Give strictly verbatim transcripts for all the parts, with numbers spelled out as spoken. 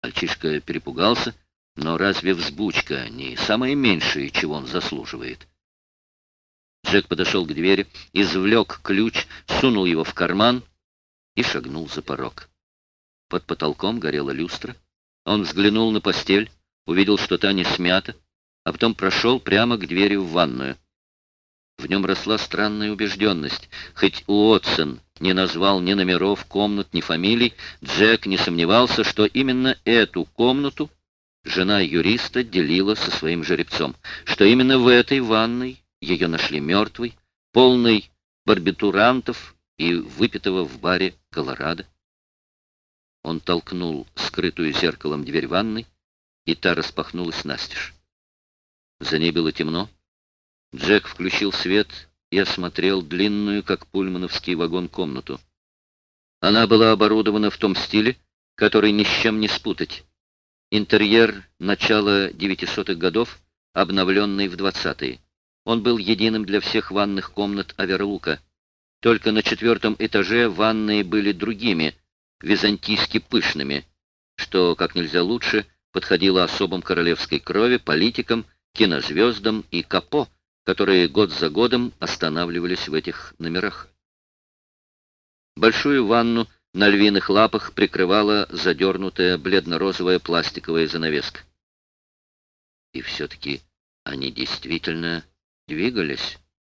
Мальчишка перепугался, но разве взбучка не самое меньшее, чего он заслуживает? Джек подошел к двери, извлек ключ, сунул его в карман и шагнул за порог. Под потолком горела люстра. Он взглянул на постель, увидел, что та не смята, а потом прошел прямо к двери в ванную. В нем росла странная убежденность. Хоть Уотсон не назвал ни номеров комнат, ни фамилий, Джек не сомневался, что именно эту комнату жена юриста делила со своим жеребцом, что именно в этой ванной ее нашли мертвой, полной барбитурантов и выпитого в баре Колорадо. Он толкнул скрытую зеркалом дверь ванной, и та распахнулась настежь. За ней было темно. Джек включил свет и осмотрел длинную, как пульмановский вагон, комнату. Она была оборудована в том стиле, который ни с чем не спутать. Интерьер начала девятисотых годов, обновленный в двадцатые. Он был единым для всех ванных комнат Оверлука. Только на четвертом этаже ванные были другими, византийски пышными, что как нельзя лучше подходило особам королевской крови, политикам, кинозвездам и капо, которые год за годом останавливались в этих номерах. Большую ванну на львиных лапах прикрывала задернутая бледно-розовая пластиковая занавеска. И все-таки они действительно двигались.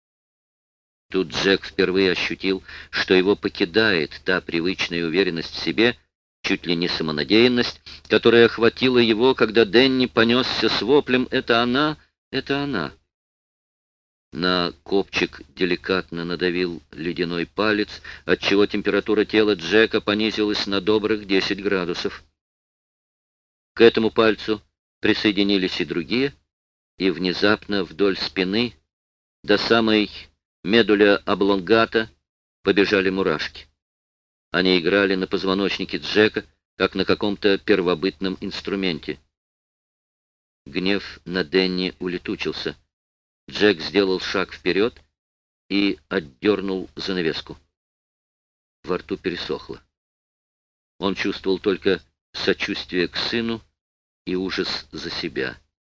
Тут Джек впервые ощутил, что его покидает та привычная уверенность в себе, чуть ли не самонадеянность, которая охватила его, когда Дэнни понесся с воплем «Это она! Это она!». На копчик деликатно надавил ледяной палец, отчего температура тела Джека понизилась на добрых десять градусов. К этому пальцу присоединились и другие, и внезапно вдоль спины до самой медуля облонгата побежали мурашки. Они играли на позвоночнике Джека, как на каком-то первобытном инструменте. Гнев на Дэнни улетучился. Джек сделал шаг вперед и отдернул занавеску. Во рту пересохло. Он чувствовал только сочувствие к сыну и ужас за себя.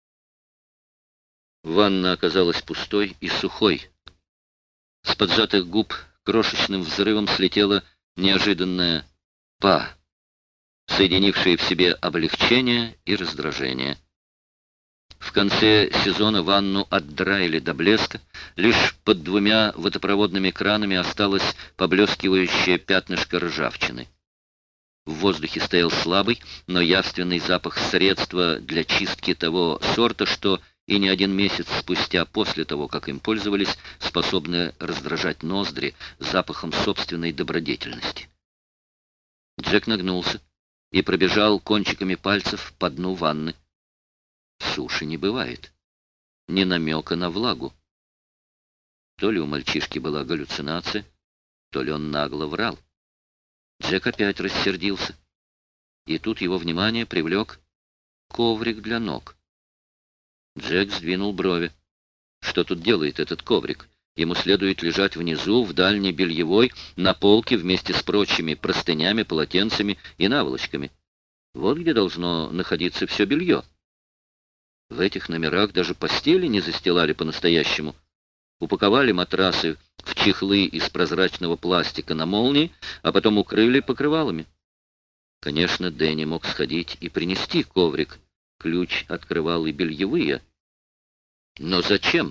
Ванна оказалась пустой и сухой. С поджатых губ крошечным взрывом слетело неожиданное «па», соединившее в себе облегчение и раздражение. В конце сезона ванну отдраили до блеска, лишь под двумя водопроводными кранами осталось поблескивающее пятнышко ржавчины. В воздухе стоял слабый, но явственный запах средства для чистки того сорта, что и не один месяц спустя после того, как им пользовались, способны раздражать ноздри запахом собственной добродетельности. Джек нагнулся и пробежал кончиками пальцев по дну ванны. Суши не бывает. Ни намека на влагу. То ли у мальчишки была галлюцинация, то ли он нагло врал. Джек опять рассердился. И тут его внимание привлек коврик для ног. Джек сдвинул брови. Что тут делает этот коврик? Ему следует лежать внизу, в дальней бельевой, на полке вместе с прочими простынями, полотенцами и наволочками. Вот где должно находиться все белье. В этих номерах даже постели не застилали по-настоящему. Упаковали матрасы в чехлы из прозрачного пластика на молнии, а потом укрыли покрывалами. Конечно, Дэнни мог сходить и принести коврик. Ключ открывал и бельевые. Но зачем?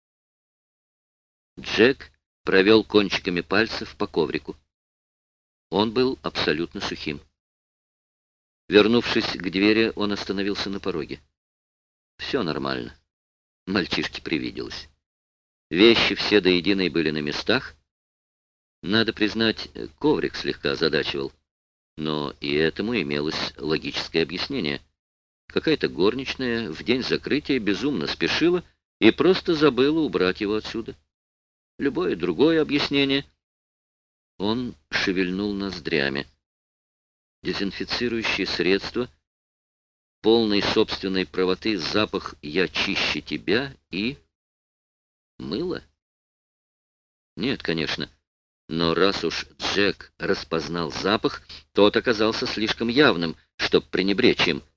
Джек провел кончиками пальцев по коврику. Он был абсолютно сухим. Вернувшись к двери, он остановился на пороге. Все нормально. Мальчишке привиделось. Вещи все до единой были на местах. Надо признать, коврик слегка озадачивал. Но и этому имелось логическое объяснение. Какая-то горничная в день закрытия безумно спешила и просто забыла убрать его отсюда. Любое другое объяснение. Он шевельнул ноздрями. Дезинфицирующие средства, полный собственной правоты запах «я чище тебя» и... мыло? Нет, конечно. Но раз уж Джек распознал запах, тот оказался слишком явным, чтоб пренебречь им,